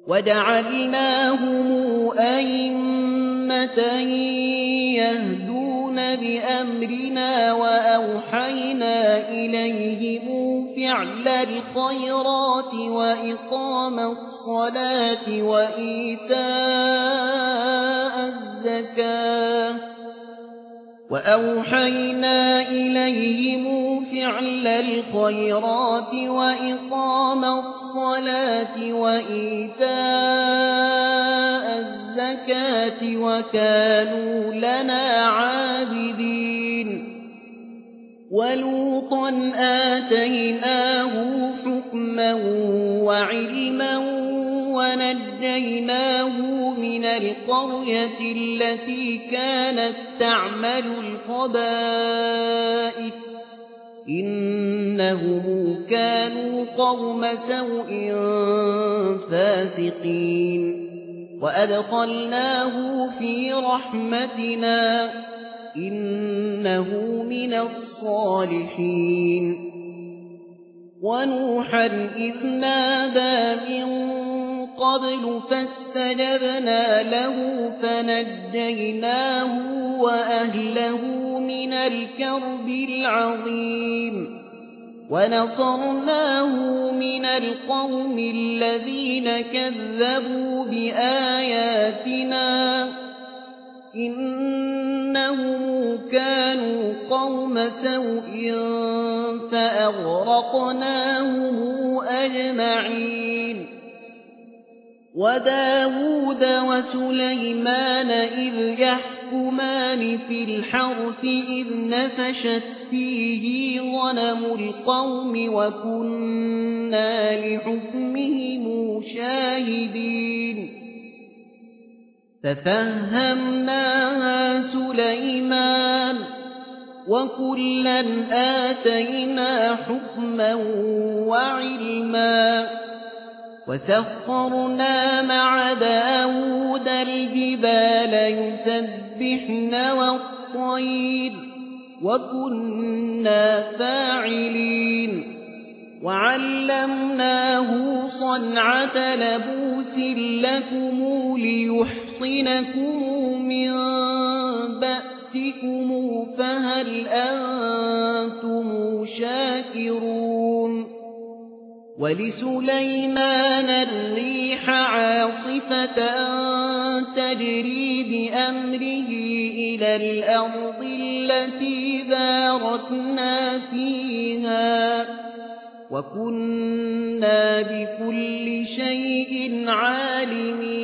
وجعلناهم أئمة يهدون بأمرنا وأوحينا إليهم فعل الخيرات وإقام الصلاة وإيتاء الزكاة وكانوا لنا عابدين ولوطا آتيناه حكما وعلما ونجيناه من القرية التي كانت تعمل الخبائث إنهم كانوا قوم سوء فاسقين وأدخلناه في رحمتنا إنه من الصالحين ونوحا إذ نادى من قبل فاستجبنا له فنجيناه وأهله من الكرب العظيم ونصرناه من القوم الذين كذبوا بآياتنا إنهم كانوا قوم سوء فأغرقناهم أجمعين وداود وسليمان إذ يحكمان في الحرث إذ نفشت فيه غنم القوم وكنا لحكمهم شاهدين ففهمناها سليمان وكلا آتينا حكما وعلما وسخرنا مع داود الجبال يسبحن والطير وكنا فاعلين وعلمناه صنعة لبوس لكم ليحصنكم من بأسكم فهل أنتم شاكرون ولسليمان الريح عاصفة تجري بأمره إلى الأرض التي باركنا فيها وكنا بكل شيء عالمين